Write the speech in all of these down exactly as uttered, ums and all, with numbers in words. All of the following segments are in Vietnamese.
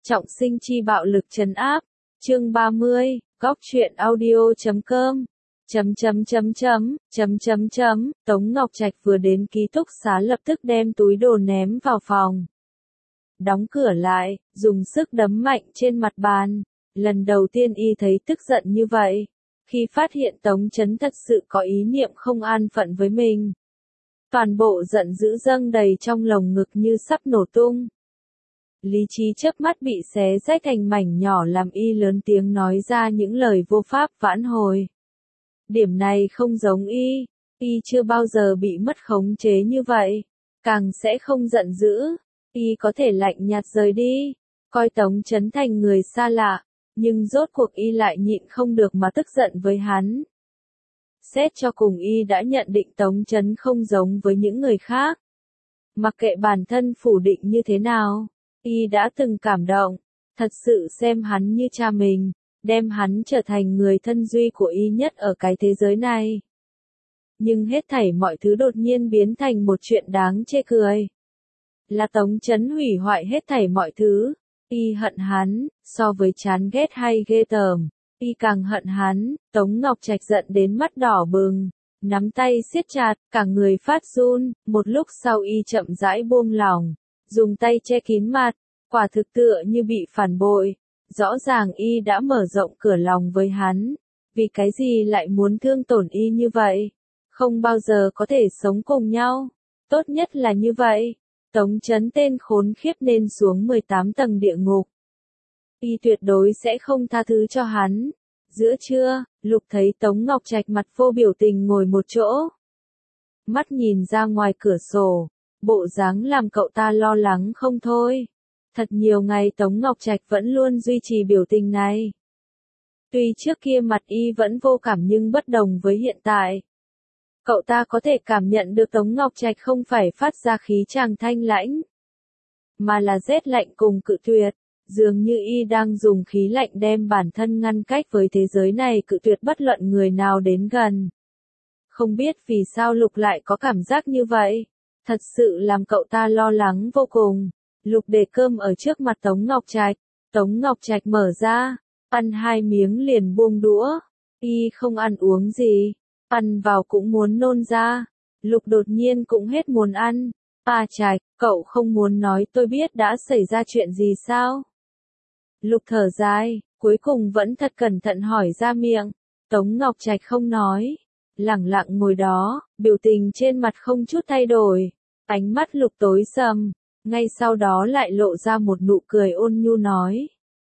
Trọng sinh chi bạo lực trấn áp. Chương ba mươi, góc truyện audio chấm com. Chấm chấm chấm chấm, chấm chấm chấm, Tống Ngọc Trạch vừa đến ký túc xá lập tức đem túi đồ ném vào phòng. Đóng cửa lại, dùng sức đấm mạnh trên mặt bàn. Lần đầu tiên y thấy tức giận như vậy. Khi phát hiện Tống Chấn thật sự có ý niệm không an phận với mình. Toàn bộ giận dữ dâng đầy trong lồng ngực như sắp nổ tung. Lý trí chớp mắt bị xé rách thành mảnh nhỏ làm y lớn tiếng nói ra những lời vô pháp vãn hồi. Điểm này không giống y, y chưa bao giờ bị mất khống chế như vậy, càng sẽ không giận dữ, y có thể lạnh nhạt rời đi, coi Tống Chấn thành người xa lạ, nhưng rốt cuộc y lại nhịn không được mà tức giận với hắn. Xét cho cùng y đã nhận định Tống Chấn không giống với những người khác. Mặc kệ bản thân phủ định như thế nào, y đã từng cảm động, thật sự xem hắn như cha mình, đem hắn trở thành người thân duy của y nhất ở cái thế giới này. Nhưng hết thảy mọi thứ đột nhiên biến thành một chuyện đáng chê cười. Là Tống Chấn hủy hoại hết thảy mọi thứ, y hận hắn, so với chán ghét hay ghê tởm, y càng hận hắn. Tống Ngọc Trạch giận đến mắt đỏ bừng, nắm tay siết chặt, cả người phát run, một lúc sau y chậm rãi buông lỏng, dùng tay che kín mặt, quả thực tựa như bị phản bội. Rõ ràng y đã mở rộng cửa lòng với hắn, vì cái gì lại muốn thương tổn y như vậy? Không bao giờ có thể sống cùng nhau, tốt nhất là như vậy. Tống Chấn tên khốn khiếp nên xuống mười tám tầng địa ngục. Y tuyệt đối sẽ không tha thứ cho hắn. Giữa trưa, Lục thấy Tống Ngọc Trạch mặt vô biểu tình ngồi một chỗ. Mắt nhìn ra ngoài cửa sổ, bộ dáng làm cậu ta lo lắng không thôi. Thật nhiều ngày Tống Ngọc Trạch vẫn luôn duy trì biểu tình này. Tuy trước kia mặt y vẫn vô cảm nhưng bất đồng với hiện tại. Cậu ta có thể cảm nhận được Tống Ngọc Trạch không phải phát ra khí chàng thanh lãnh, mà là rét lạnh cùng cự tuyệt. Dường như y đang dùng khí lạnh đem bản thân ngăn cách với thế giới này, cự tuyệt bất luận người nào đến gần. Không biết vì sao Lục lại có cảm giác như vậy. Thật sự làm cậu ta lo lắng vô cùng. Lục để cơm ở trước mặt Tống Ngọc Trạch. Tống Ngọc Trạch mở ra, ăn hai miếng liền buông đũa. Y không ăn uống gì, ăn vào cũng muốn nôn ra. Lục đột nhiên cũng hết muốn ăn. À Trạch, cậu không muốn nói tôi biết đã xảy ra chuyện gì sao? Lục thở dài, cuối cùng vẫn thật cẩn thận hỏi ra miệng. Tống Ngọc Trạch không nói, lẳng lặng ngồi đó, biểu tình trên mặt không chút thay đổi. Ánh mắt Lục tối sầm, ngay sau đó lại lộ ra một nụ cười ôn nhu nói.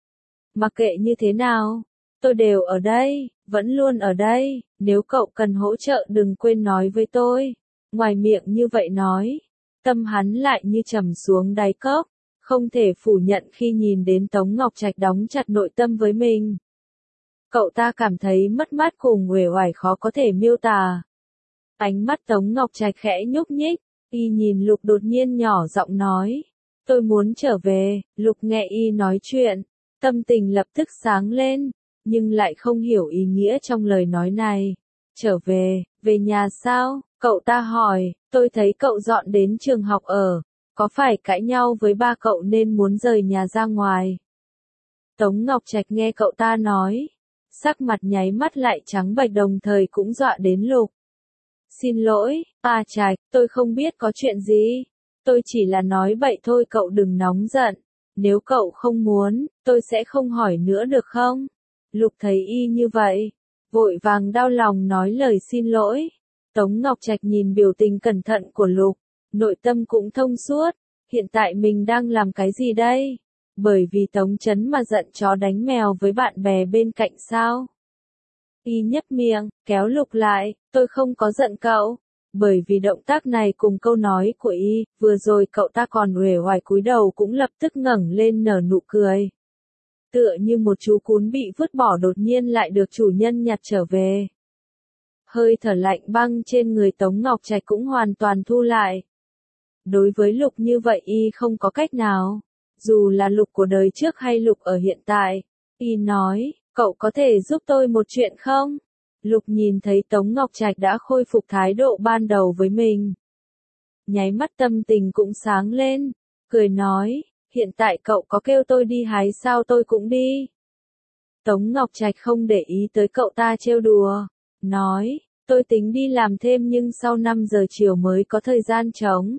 Mặc kệ như thế nào, tôi đều ở đây, vẫn luôn ở đây, nếu cậu cần hỗ trợ đừng quên nói với tôi. Ngoài miệng như vậy nói, tâm hắn lại như trầm xuống đáy cốc, không thể phủ nhận khi nhìn đến Tống Ngọc Trạch đóng chặt nội tâm với mình. Cậu ta cảm thấy mất mát cùng uể oải khó có thể miêu tả. Ánh mắt Tống Ngọc Trạch khẽ nhúc nhích, y nhìn Lục đột nhiên nhỏ giọng nói. Tôi muốn trở về. Lục nghe y nói chuyện, tâm tình lập tức sáng lên, nhưng lại không hiểu ý nghĩa trong lời nói này. Trở về, về nhà sao? Cậu ta hỏi, tôi thấy cậu dọn đến trường học ở, có phải cãi nhau với ba cậu nên muốn rời nhà ra ngoài? Tống Ngọc Trạch nghe cậu ta nói, sắc mặt nháy mắt lại trắng bệch đồng thời cũng dọa đến Lục. Xin lỗi, A Trạch, tôi không biết có chuyện gì. Tôi chỉ là nói bậy thôi, cậu đừng nóng giận. Nếu cậu không muốn, tôi sẽ không hỏi nữa được không? Lục thấy y như vậy, vội vàng đau lòng nói lời xin lỗi. Tống Ngọc Trạch nhìn biểu tình cẩn thận của Lục, nội tâm cũng thông suốt. Hiện tại mình đang làm cái gì đây? Bởi vì Tống Chấn mà giận chó đánh mèo với bạn bè bên cạnh sao? Y nhấp miệng, kéo Lục lại, tôi không có giận cậu. Bởi vì động tác này cùng câu nói của y, vừa rồi cậu ta còn uể oải cúi đầu cũng lập tức ngẩng lên nở nụ cười. Tựa như một chú cún bị vứt bỏ đột nhiên lại được chủ nhân nhặt trở về. Hơi thở lạnh băng trên người Tống Ngọc Trạch cũng hoàn toàn thu lại. Đối với Lục như vậy y không có cách nào. Dù là Lục của đời trước hay Lục ở hiện tại. Y nói, cậu có thể giúp tôi một chuyện không? Lục nhìn thấy Tống Ngọc Trạch đã khôi phục thái độ ban đầu với mình. Nháy mắt tâm tình cũng sáng lên. Cười nói, hiện tại cậu có kêu tôi đi hái sao tôi cũng đi. Tống Ngọc Trạch không để ý tới cậu ta trêu đùa, nói, tôi tính đi làm thêm nhưng sau năm giờ chiều mới có thời gian trống.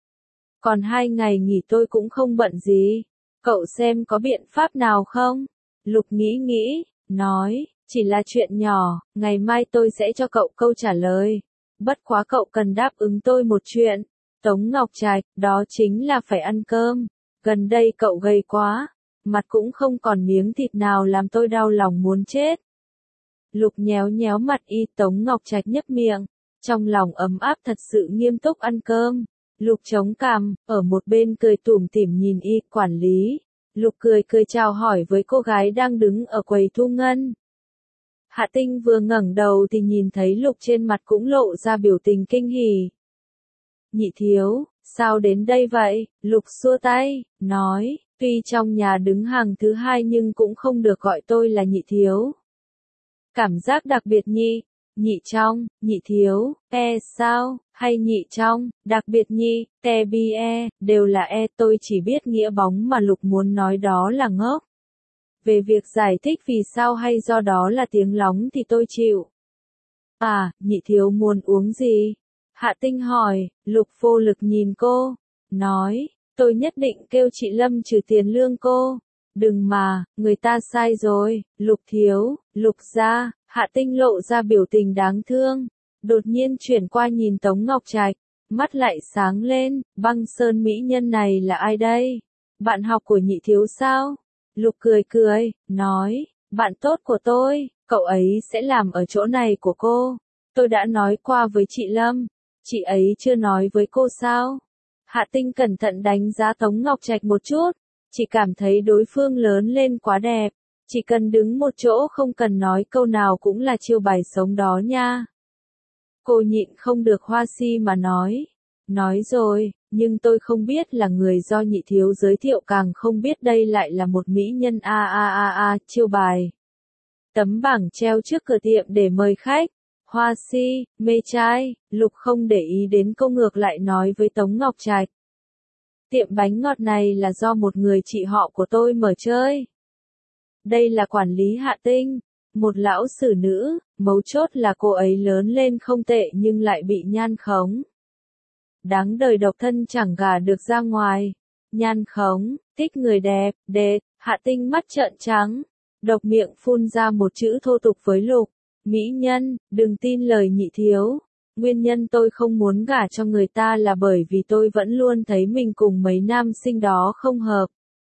Còn hai ngày nghỉ tôi cũng không bận gì, cậu xem có biện pháp nào không? Lục nghĩ nghĩ, nói, chỉ là chuyện nhỏ, ngày mai tôi sẽ cho cậu câu trả lời. Bất quá cậu cần đáp ứng tôi một chuyện. Tống Ngọc Trạch, đó chính là phải ăn cơm. Gần đây cậu gầy quá, mặt cũng không còn miếng thịt nào làm tôi đau lòng muốn chết. Lục nhéo nhéo mặt y. Tống Ngọc Trạch nhấp miệng, trong lòng ấm áp thật sự nghiêm túc ăn cơm. Lục chống cằm, ở một bên cười tủm tỉm nhìn y. Quản lý. Lục cười cười chào hỏi với cô gái đang đứng ở quầy thu ngân. Hạ Tinh vừa ngẩng đầu thì nhìn thấy Lục trên mặt cũng lộ ra biểu tình kinh hỉ. Nhị thiếu, sao đến đây vậy? Lục xua tay, nói, tuy trong nhà đứng hàng thứ hai nhưng cũng không được gọi tôi là nhị thiếu. Cảm giác đặc biệt nhỉ? Nhị trong, nhị thiếu, e sao, hay nhị trong, đặc biệt nhị, te bi e, đều là e. Tôi chỉ biết nghĩa bóng mà Lục muốn nói đó là ngốc. Về việc giải thích vì sao hay do đó là tiếng lóng thì tôi chịu. À, nhị thiếu muốn uống gì? Hạ Tinh hỏi. Lục vô lực nhìn cô, nói, tôi nhất định kêu chị Lâm trừ tiền lương cô. Đừng mà, người ta sai rồi. Lục thiếu, Lục gia. Hạ Tinh lộ ra biểu tình đáng thương, đột nhiên chuyển qua nhìn Tống Ngọc Trạch, mắt lại sáng lên. Băng Sơn mỹ nhân này là ai đây? Bạn học của nhị thiếu sao? Lục cười cười, nói, bạn tốt của tôi, cậu ấy sẽ làm ở chỗ này của cô. Tôi đã nói qua với chị Lâm, chị ấy chưa nói với cô sao? Hạ Tinh cẩn thận đánh giá Tống Ngọc Trạch một chút, chỉ cảm thấy đối phương lớn lên quá đẹp, chỉ cần đứng một chỗ không cần nói câu nào cũng là chiêu bài sống đó nha. Cô nhịn không được hoa si mà nói, nói rồi, nhưng tôi không biết là người do nhị thiếu giới thiệu, càng không biết đây lại là một mỹ nhân a a a a. Chiêu bài. Tấm bảng treo trước cửa tiệm để mời khách. Hoa si, mê trai. Lục không để ý đến câu, ngược lại nói với Tống Ngọc Trạch. Tiệm bánh ngọt này là do một người chị họ của tôi mở chơi. Đây là quản lý Hạ Tinh, một lão sử nữ, mấu chốt là cô ấy lớn lên không tệ nhưng lại bị nhan khống. Đáng đời độc thân chẳng gả được ra ngoài. Nhan khống, thích người đẹp, đẹp. Hạ Tinh mắt trợn trắng, độc miệng phun ra một chữ thô tục với Lục. Mỹ nhân, đừng tin lời nhị thiếu. Nguyên nhân tôi không muốn gả cho người ta là bởi vì tôi vẫn luôn thấy mình cùng mấy nam sinh đó không hợp.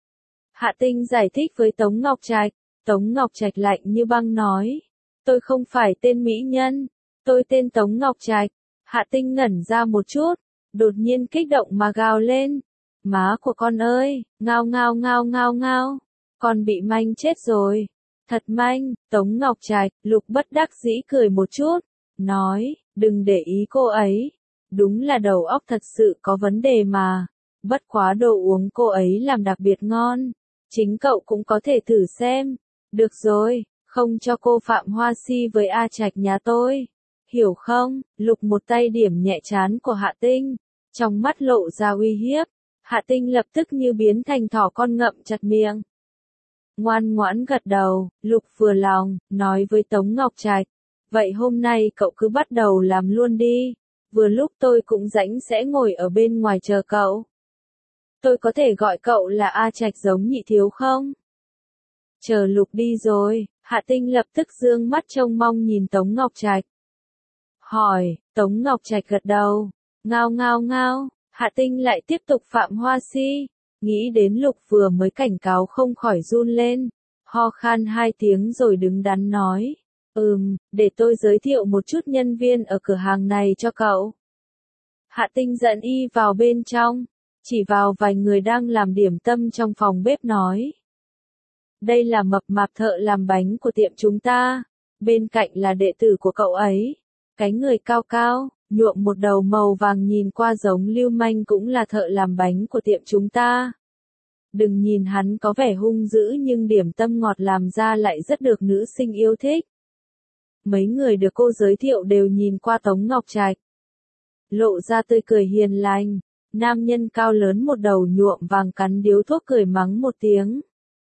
Hạ Tinh giải thích với Tống Ngọc Trạch. Tống Ngọc Trạch lạnh như băng nói, tôi không phải tên mỹ nhân, tôi tên Tống Ngọc Trạch. Hạ Tinh ngẩn ra một chút, đột nhiên kích động mà gào lên, má của con ơi, ngao ngao ngao ngao ngao, con bị manh chết rồi, thật manh. Tống Ngọc Trạch. Lục bất đắc dĩ cười một chút, nói, đừng để ý cô ấy, đúng là đầu óc thật sự có vấn đề mà, bất quá đồ uống cô ấy làm đặc biệt ngon, chính cậu cũng có thể thử xem. Được rồi, không cho cô phạm hoa si với A Trạch nhà tôi, hiểu không? Lục một tay điểm nhẹ trán của Hạ Tinh, trong mắt lộ ra uy hiếp. Hạ Tinh lập tức như biến thành thỏ con ngậm chặt miệng. Ngoan ngoãn gật đầu. Lục vừa lòng, nói với Tống Ngọc Trạch, vậy hôm nay cậu cứ bắt đầu làm luôn đi, vừa lúc tôi cũng rảnh sẽ ngồi ở bên ngoài chờ cậu. Tôi có thể gọi cậu là A Trạch giống nhị thiếu không? Chờ Lục đi rồi, Hạ Tinh lập tức dương mắt trông mong nhìn Tống Ngọc Trạch. Hỏi. Tống Ngọc Trạch gật đầu, ngao ngao ngao. Hạ Tinh lại tiếp tục phạm hoa si, nghĩ đến Lục vừa mới cảnh cáo không khỏi run lên, ho khan hai tiếng rồi đứng đắn nói, ừm, để tôi giới thiệu một chút nhân viên ở cửa hàng này cho cậu. Hạ Tinh dẫn y vào bên trong, chỉ vào vài người đang làm điểm tâm trong phòng bếp nói. Đây là mập mạp thợ làm bánh của tiệm chúng ta, bên cạnh là đệ tử của cậu ấy, cái người cao cao, nhuộm một đầu màu vàng nhìn qua giống lưu manh cũng là thợ làm bánh của tiệm chúng ta. Đừng nhìn hắn có vẻ hung dữ nhưng điểm tâm ngọt làm ra lại rất được nữ sinh yêu thích. Mấy người được cô giới thiệu đều nhìn qua Tống Ngọc Trạch, lộ ra tươi cười hiền lành. Nam nhân cao lớn một đầu nhuộm vàng cắn điếu thuốc cười mắng một tiếng.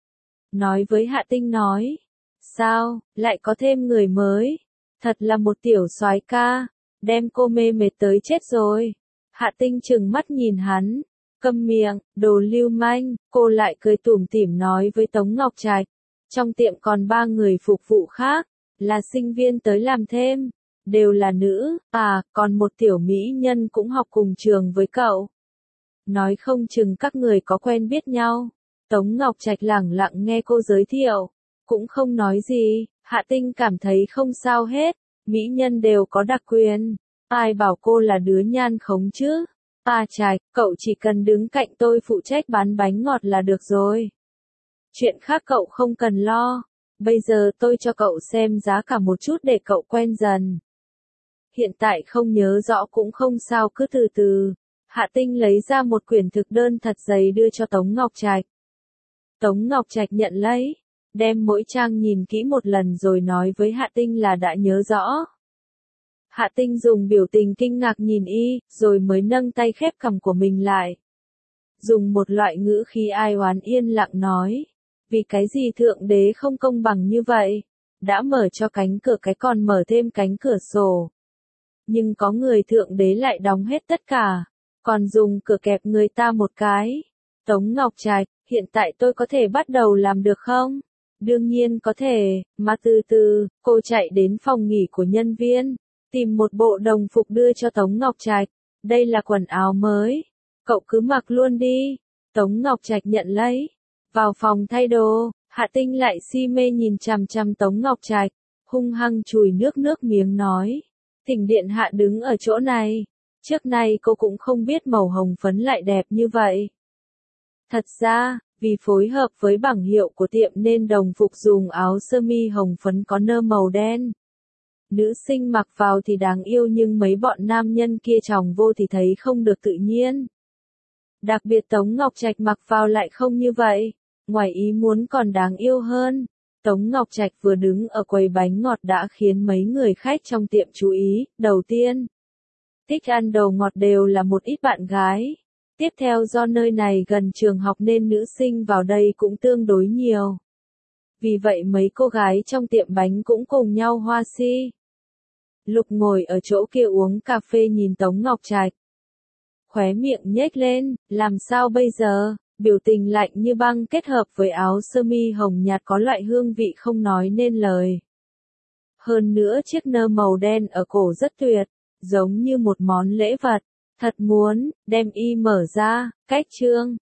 Nói với Hạ Tinh nói. Sao, lại có thêm người mới? Thật là một tiểu soái ca, đem cô mê mệt tới chết rồi. Hạ Tinh trừng mắt nhìn hắn. Câm miệng, đồ lưu manh, cô lại cười tủm tỉm nói với Tống Ngọc Trạch. Trong tiệm còn ba người phục vụ khác, là sinh viên tới làm thêm, đều là nữ, à, còn một tiểu mỹ nhân cũng học cùng trường với cậu. Nói không chừng các người có quen biết nhau. Tống Ngọc Trạch lẳng lặng nghe cô giới thiệu, cũng không nói gì. Hạ Tinh cảm thấy không sao hết, mỹ nhân đều có đặc quyền, ai bảo cô là đứa nhan khống chứ. À Trạch, cậu chỉ cần đứng cạnh tôi phụ trách bán bánh ngọt là được rồi. Chuyện khác cậu không cần lo, bây giờ tôi cho cậu xem giá cả một chút để cậu quen dần. Hiện tại không nhớ rõ cũng không sao, cứ từ từ. Hạ Tinh lấy ra một quyển thực đơn thật dày đưa cho Tống Ngọc Trạch. Tống Ngọc Trạch nhận lấy, đem mỗi trang nhìn kỹ một lần rồi nói với Hạ Tinh là đã nhớ rõ. Hạ Tinh dùng biểu tình kinh ngạc nhìn y, rồi mới nâng tay khép cằm của mình lại. Dùng một loại ngữ khí ai oán yên lặng nói. Vì cái gì thượng đế không công bằng như vậy? Đã mở cho cánh cửa cái còn mở thêm cánh cửa sổ. Nhưng có người thượng đế lại đóng hết tất cả, còn dùng cửa kẹp người ta một cái. Tống Ngọc Trạch, hiện tại tôi có thể bắt đầu làm được không? Đương nhiên có thể, mà từ từ, cô chạy đến phòng nghỉ của nhân viên, tìm một bộ đồng phục đưa cho Tống Ngọc Trạch. Đây là quần áo mới, cậu cứ mặc luôn đi. Tống Ngọc Trạch nhận lấy, vào phòng thay đồ. Hạ Tinh lại si mê nhìn chằm chằm Tống Ngọc Trạch, hung hăng chùi nước nước miếng nói. Thỉnh điện hạ đứng ở chỗ này, trước nay cô cũng không biết màu hồng phấn lại đẹp như vậy. Thật ra, vì phối hợp với bảng hiệu của tiệm nên đồng phục dùng áo sơ mi hồng phấn có nơ màu đen. Nữ sinh mặc vào thì đáng yêu nhưng mấy bọn nam nhân kia tròng vô thì thấy không được tự nhiên. Đặc biệt Tống Ngọc Trạch mặc vào lại không như vậy, ngoài ý muốn còn đáng yêu hơn. Tống Ngọc Trạch vừa đứng ở quầy bánh ngọt đã khiến mấy người khách trong tiệm chú ý. Đầu tiên, thích ăn đồ ngọt đều là một ít bạn gái. Tiếp theo do nơi này gần trường học nên nữ sinh vào đây cũng tương đối nhiều. Vì vậy mấy cô gái trong tiệm bánh cũng cùng nhau hoa si. Lục ngồi ở chỗ kia uống cà phê nhìn Tống Ngọc Trạch. Khóe miệng nhếch lên, làm sao bây giờ? Biểu tình lạnh như băng kết hợp với áo sơ mi hồng nhạt có loại hương vị không nói nên lời. Hơn nữa chiếc nơ màu đen ở cổ rất tuyệt, giống như một món lễ vật. Thật muốn, đem y mở ra, cách trương.